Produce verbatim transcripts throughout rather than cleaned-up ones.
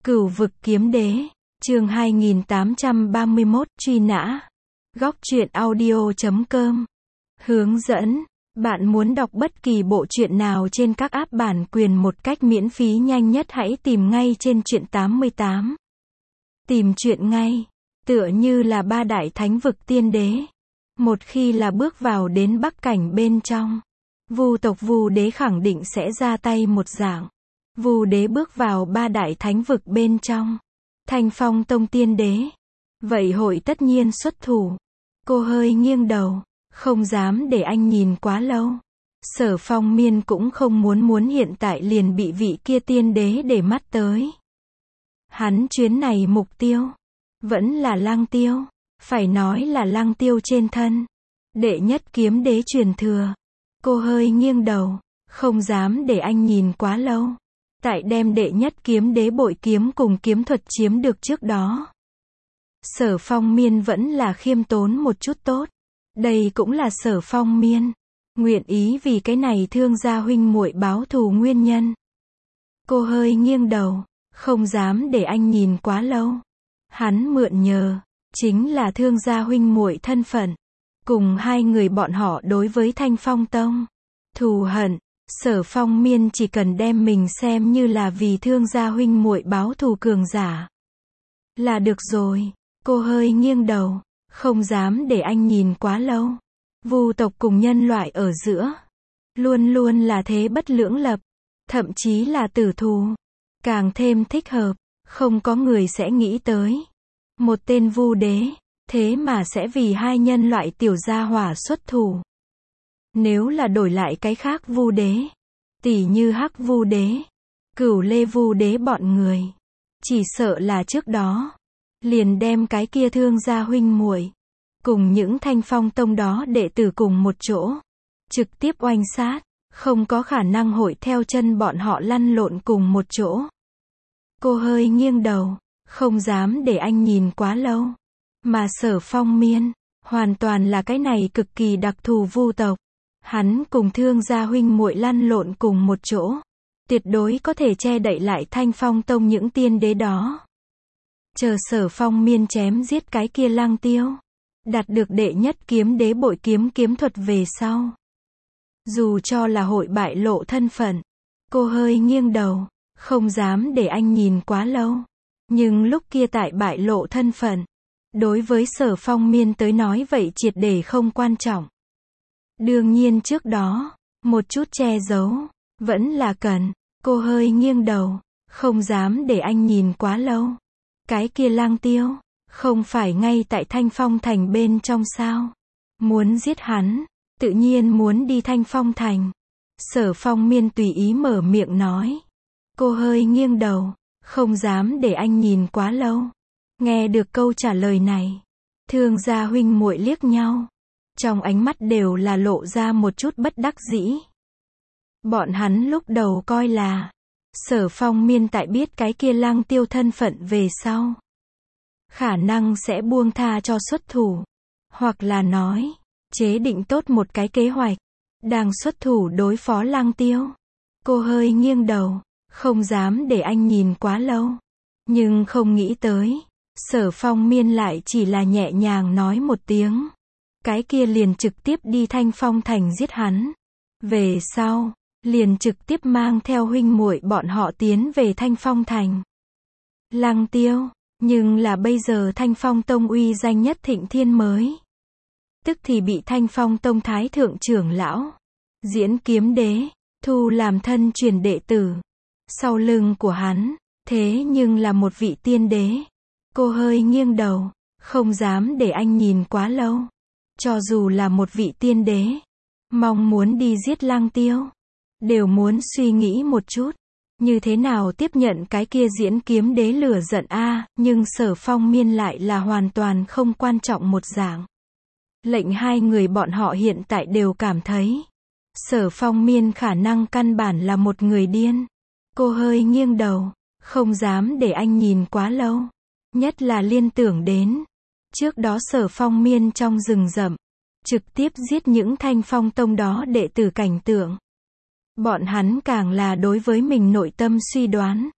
Cửu vực kiếm đế, chương hai nghìn tám trăm ba mươi mốt, truy nã. Góc truyện audio chấm com. Hướng dẫn, bạn muốn đọc bất kỳ bộ truyện nào trên các app bản quyền một cách miễn phí nhanh nhất hãy tìm ngay trên truyện tám mươi tám. Tìm truyện ngay, tựa như là ba đại thánh vực tiên đế. Một khi là bước vào đến bắc cảnh bên trong, Vu tộc Vu đế khẳng định sẽ ra tay một dạng. Vu đế bước vào ba đại thánh vực bên trong, Thanh Phong tông tiên đế, vậy hội tất nhiên xuất thủ. Cô hơi nghiêng đầu, không dám để anh nhìn quá lâu. Sở Phong Miên cũng không muốn muốn hiện tại liền bị vị kia tiên đế để mắt tới. Hắn chuyến này mục tiêu vẫn là Lăng Tiêu, phải nói là Lăng Tiêu trên thân đệ nhất kiếm đế truyền thừa. Cô hơi nghiêng đầu, không dám để anh nhìn quá lâu. Tại đem đệ nhất kiếm đế bội kiếm cùng kiếm thuật chiếm được trước đó, Sở Phong Miên vẫn là khiêm tốn một chút tốt. Đây cũng là Sở Phong Miên nguyện ý vì cái này Thương gia huynh muội báo thù nguyên nhân. Cô hơi nghiêng đầu, không dám để anh nhìn quá lâu. Hắn mượn nhờ chính là Thương gia huynh muội thân phận, cùng hai người bọn họ đối với Thanh Phong tông thù hận. Sở Phong Miên chỉ cần đem mình xem như là vì Thương gia huynh muội báo thù cường giả là được rồi. Cô hơi nghiêng đầu, không dám để anh nhìn quá lâu. Vu tộc cùng nhân loại ở giữa luôn luôn là thế bất lưỡng lập, thậm chí là tử thù. Càng thêm thích hợp, không có người sẽ nghĩ tới một tên Vu đế thế mà sẽ vì hai nhân loại tiểu gia hỏa xuất thủ. Nếu là đổi lại cái khác Vu đế, tỉ như Hắc Vu đế, Cửu Lê Vu đế bọn người, chỉ sợ là trước đó liền đem cái kia Thương gia huynh muội cùng những Thanh Phong tông đó đệ tử cùng một chỗ trực tiếp oanh sát, không có khả năng hội theo chân bọn họ lăn lộn cùng một chỗ. Cô hơi nghiêng đầu, không dám để anh nhìn quá lâu. Mà Sở Phong Miên hoàn toàn là cái này cực kỳ đặc thù Vu tộc. Hắn cùng Thương gia huynh muội lăn lộn cùng một chỗ, tuyệt đối có thể che đậy lại Thanh Phong tông những tiên đế đó. Chờ Sở Phong Miên chém giết cái kia Lăng Tiêu, đạt được đệ nhất kiếm đế bội kiếm kiếm thuật về sau, dù cho là hội bại lộ thân phận, cô hơi nghiêng đầu, không dám để anh nhìn quá lâu. Nhưng lúc kia tại bại lộ thân phận, đối với Sở Phong Miên tới nói vậy triệt để không quan trọng. Đương nhiên trước đó, một chút che giấu vẫn là cần. Cô hơi nghiêng đầu, không dám để anh nhìn quá lâu. Cái kia Lăng Tiêu không phải ngay tại Thanh Phong thành bên trong sao? Muốn giết hắn, tự nhiên muốn đi Thanh Phong thành. Sở Phong Miên tùy ý mở miệng nói. Cô hơi nghiêng đầu, không dám để anh nhìn quá lâu. Nghe được câu trả lời này, Thương gia huynh muội liếc nhau, trong ánh mắt đều là lộ ra một chút bất đắc dĩ. Bọn hắn lúc đầu coi là Sở Phong Miên tại biết cái kia Lăng Tiêu thân phận về sau, khả năng sẽ buông tha cho xuất thủ, hoặc là nói chế định tốt một cái kế hoạch đang xuất thủ đối phó Lăng Tiêu. Cô hơi nghiêng đầu, không dám để anh nhìn quá lâu. Nhưng không nghĩ tới, Sở Phong Miên lại chỉ là nhẹ nhàng nói một tiếng, cái kia liền trực tiếp đi Thanh Phong thành giết hắn. Về sau, liền trực tiếp mang theo huynh muội bọn họ tiến về Thanh Phong thành. Lăng Tiêu, nhưng là bây giờ Thanh Phong tông uy danh nhất thịnh thiên mới, tức thì bị Thanh Phong tông thái thượng trưởng lão, Diễn kiếm đế, thu làm thân truyền đệ tử. Sau lưng của hắn, thế nhưng là một vị tiên đế. Cô hơi nghiêng đầu, không dám để anh nhìn quá lâu. Cho dù là một vị tiên đế, mong muốn đi giết Lăng Tiêu, đều muốn suy nghĩ một chút, như thế nào tiếp nhận cái kia Diễn kiếm đế lửa giận a. À, nhưng Sở Phong Miên lại là hoàn toàn không quan trọng một dạng. Lệnh hai người bọn họ hiện tại đều cảm thấy, Sở Phong Miên khả năng căn bản là một người điên. Cô hơi nghiêng đầu, không dám để anh nhìn quá lâu. Nhất là liên tưởng đến trước đó Sở Phong Miên trong rừng rậm trực tiếp giết những Thanh Phong tông đó đệ tử cảnh tượng. Bọn hắn càng là đối với mình nội tâm suy đoán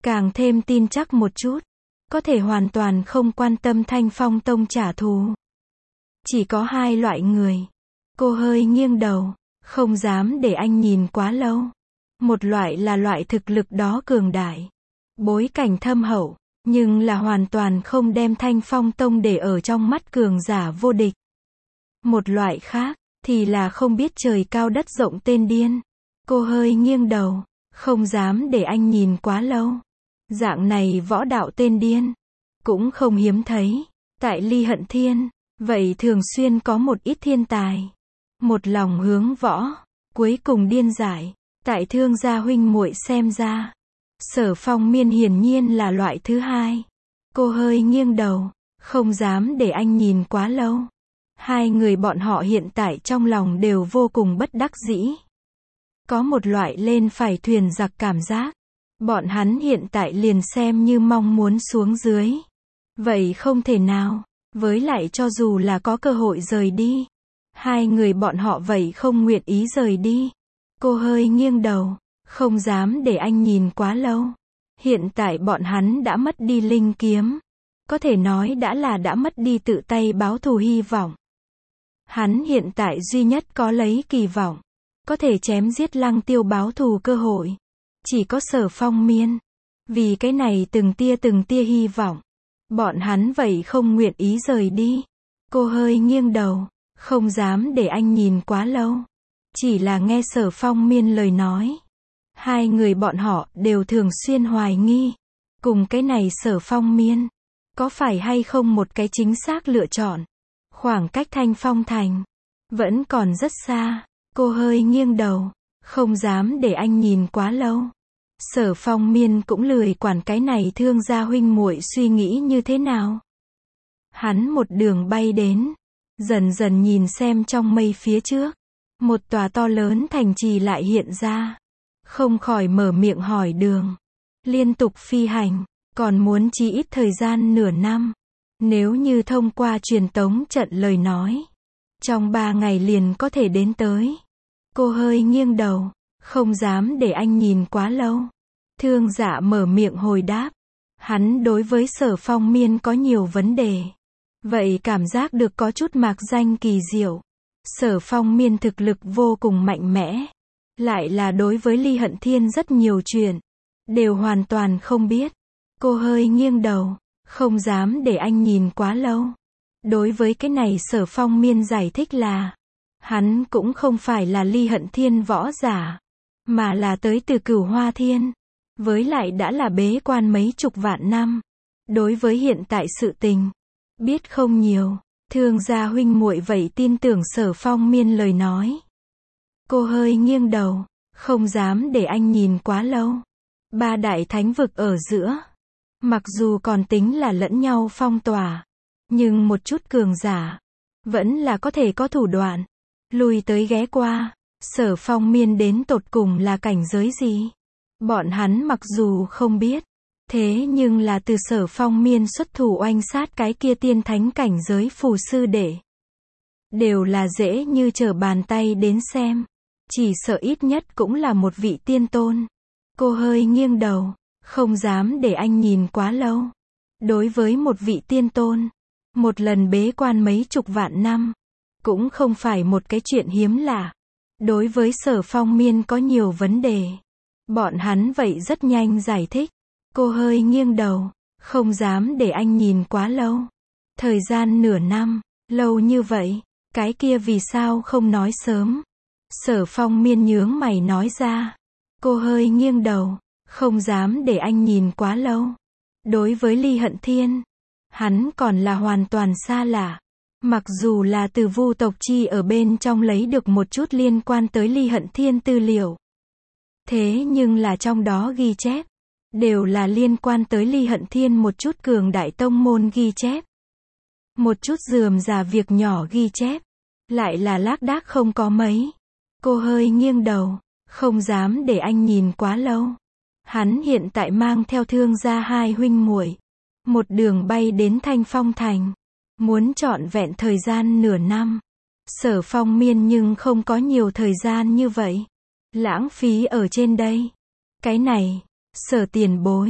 càng thêm tin chắc một chút. Có thể hoàn toàn không quan tâm Thanh Phong Tông trả thù. Chỉ có hai loại người. Cô hơi nghiêng đầu, không dám để anh nhìn quá lâu. Một loại là loại thực lực đó cường đại, bối cảnh thâm hậu, nhưng là hoàn toàn không đem Thanh Phong Tông để ở trong mắt cường giả vô địch. Một loại khác, thì là không biết trời cao đất rộng tên điên. Cô hơi nghiêng đầu, không dám để anh nhìn quá lâu. Dạng này võ đạo tên điên, cũng không hiếm thấy. Tại Ly Hận Thiên, vậy thường xuyên có một ít thiên tài. Một lòng hướng võ, cuối cùng điên giải. Tại Thương gia huynh muội xem ra, Sở Phong Miên hiển nhiên là loại thứ hai. Cô hơi nghiêng đầu, không dám để anh nhìn quá lâu. Hai người bọn họ hiện tại trong lòng đều vô cùng bất đắc dĩ. Có một loại lên phải thuyền giặc cảm giác. Bọn hắn hiện tại liền xem như mong muốn xuống dưới. Vậy không thể nào, với lại cho dù là có cơ hội rời đi, hai người bọn họ vậy không nguyện ý rời đi. Cô hơi nghiêng đầu, không dám để anh nhìn quá lâu. Hiện tại bọn hắn đã mất đi linh kiếm. Có thể nói đã là đã mất đi tự tay báo thù hy vọng. Hắn hiện tại duy nhất có lấy kỳ vọng, có thể chém giết Lăng Tiêu báo thù cơ hội. Chỉ có Sở Phong Miên. Vì cái này từng tia từng tia hy vọng, bọn hắn vậy không nguyện ý rời đi. Cô hơi nghiêng đầu, không dám để anh nhìn quá lâu. Chỉ là nghe Sở Phong Miên lời nói. Hai người bọn họ đều thường xuyên hoài nghi. Cùng cái này Sở Phong Miên, có phải hay không một cái chính xác lựa chọn. Khoảng cách Thanh Phong Thành, vẫn còn rất xa. Cô hơi nghiêng đầu, không dám để anh nhìn quá lâu. Sở Phong Miên cũng lười quản cái này Thương gia huynh muội suy nghĩ như thế nào. Hắn một đường bay đến, dần dần nhìn xem trong mây phía trước. Một tòa to lớn thành trì lại hiện ra. Không khỏi mở miệng hỏi đường. Liên tục phi hành, còn muốn chí ít thời gian nửa năm. Nếu như thông qua truyền tống trận lời nói, trong ba ngày liền có thể đến tới. Cô hơi nghiêng đầu, không dám để anh nhìn quá lâu. Thương Dạ mở miệng hồi đáp. Hắn đối với Sở Phong Miên có nhiều vấn đề. Vậy cảm giác được có chút mạc danh kỳ diệu. Sở Phong Miên thực lực vô cùng mạnh mẽ. Lại là đối với Ly Hận Thiên rất nhiều chuyện. Đều hoàn toàn không biết. Cô hơi nghiêng đầu, không dám để anh nhìn quá lâu. Đối với cái này Sở Phong Miên giải thích là, hắn cũng không phải là Ly Hận Thiên võ giả, mà là tới từ Cửu Hoa Thiên. Với lại đã là bế quan mấy chục vạn năm. Đối với hiện tại sự tình, biết không nhiều. Thương gia huynh muội vậy tin tưởng Sở Phong Miên lời nói. Cô hơi nghiêng đầu, không dám để anh nhìn quá lâu. Ba đại thánh vực ở giữa, mặc dù còn tính là lẫn nhau phong tỏa, nhưng một chút cường giả, vẫn là có thể có thủ đoạn. Lùi tới ghé qua, Sở Phong Miên đến tột cùng là cảnh giới gì? Bọn hắn mặc dù không biết, thế nhưng là từ Sở Phong Miên xuất thủ oanh sát cái kia tiên thánh cảnh giới phù sư đệ. Đều là dễ như trở bàn tay đến xem. Chỉ sợ ít nhất cũng là một vị tiên tôn. Cô hơi nghiêng đầu, không dám để anh nhìn quá lâu. Đối với một vị tiên tôn, một lần bế quan mấy chục vạn năm, cũng không phải một cái chuyện hiếm lạ. Đối với Sở Phong Miên có nhiều vấn đề, bọn hắn vậy rất nhanh giải thích. Cô hơi nghiêng đầu, không dám để anh nhìn quá lâu. Thời gian nửa năm, lâu như vậy, cái kia vì sao không nói sớm? Sở Phong Miên nhướng mày nói ra. Cô hơi nghiêng đầu, không dám để anh nhìn quá lâu. Đối với Ly Hận Thiên, hắn còn là hoàn toàn xa lạ. Mặc dù là từ Vu tộc chi ở bên trong lấy được một chút liên quan tới Ly Hận Thiên tư liệu. Thế nhưng là trong đó ghi chép, đều là liên quan tới Ly Hận Thiên một chút cường đại tông môn ghi chép. Một chút rườm rà việc nhỏ ghi chép, lại là lác đác không có mấy. Cô hơi nghiêng đầu, không dám để anh nhìn quá lâu. Hắn hiện tại mang theo Thương gia hai huynh muội, một đường bay đến Thanh Phong Thành, muốn trọn vẹn thời gian nửa năm. Sở Phong Miên nhưng không có nhiều thời gian như vậy, lãng phí ở trên đây. Cái này, Sở tiền bối,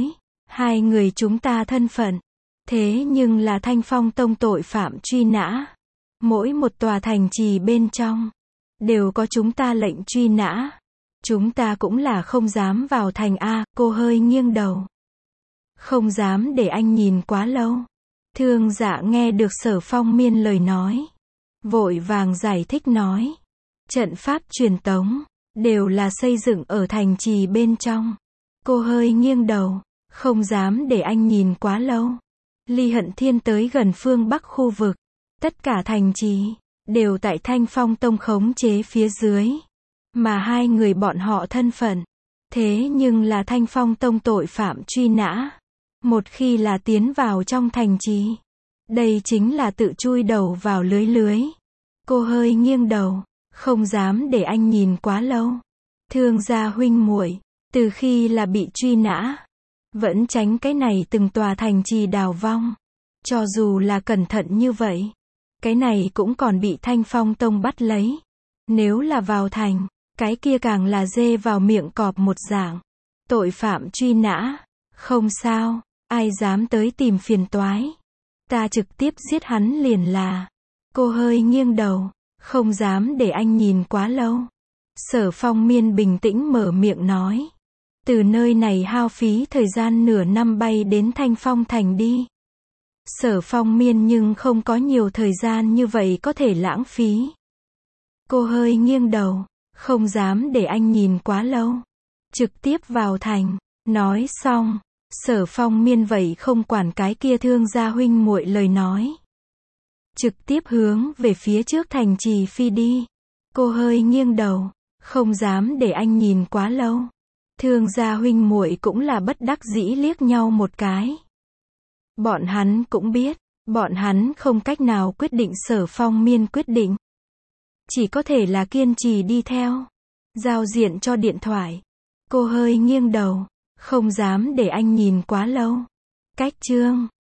Hai người chúng ta thân phận. Thế nhưng là Thanh Phong Tông tội phạm truy nã. Mỗi một tòa thành trì bên trong, đều có chúng ta lệnh truy nã. Chúng ta cũng là không dám vào thành A, cô hơi nghiêng đầu. Không dám để anh nhìn quá lâu. Thương Dạ nghe được Sở Phong Miên lời nói. Vội vàng giải thích nói. Trận pháp truyền tống, đều là xây dựng ở thành trì bên trong. Cô hơi nghiêng đầu. Không dám để anh nhìn quá lâu. Ly Hận Thiên tới gần phương Bắc khu vực. Tất cả thành trì, đều tại Thanh Phong Tông khống chế phía dưới. Mà hai người bọn họ thân phận. Thế nhưng là Thanh Phong Tông tội phạm truy nã. Một khi là tiến vào trong thành trì. Đây chính là tự chui đầu vào lưới lưới. Cô hơi nghiêng đầu. Không dám để anh nhìn quá lâu. Thương gia huynh muội, từ khi là bị truy nã, vẫn tránh cái này từng tòa thành trì đào vong. Cho dù là cẩn thận như vậy, cái này cũng còn bị Thanh Phong Tông bắt lấy. Nếu là vào thành, cái kia càng là dê vào miệng cọp một dạng. Tội phạm truy nã, không sao, ai dám tới tìm phiền toái. Ta trực tiếp giết hắn liền là. Cô hơi nghiêng đầu, không dám để anh nhìn quá lâu. Sở Phong Miên bình tĩnh mở miệng nói. Từ nơi này hao phí thời gian nửa năm bay đến Thanh Phong Thành đi. Sở Phong Miên nhưng không có nhiều thời gian như vậy có thể lãng phí. Cô hơi nghiêng đầu, không dám để anh nhìn quá lâu. Trực tiếp vào thành. Nói xong, Sở Phong Miên vậy không quản cái kia thương gia huynh muội lời nói. Trực tiếp hướng về phía trước thành trì phi đi. Cô hơi nghiêng đầu, không dám để anh nhìn quá lâu. Thương gia huynh muội cũng là bất đắc dĩ liếc nhau một cái. Bọn hắn cũng biết, bọn hắn không cách nào quyết định Sở Phong Miên quyết định. Chỉ có thể là kiên trì đi theo. Giao diện cho điện thoại. Cô hơi nghiêng đầu, không dám để anh nhìn quá lâu. Cách chương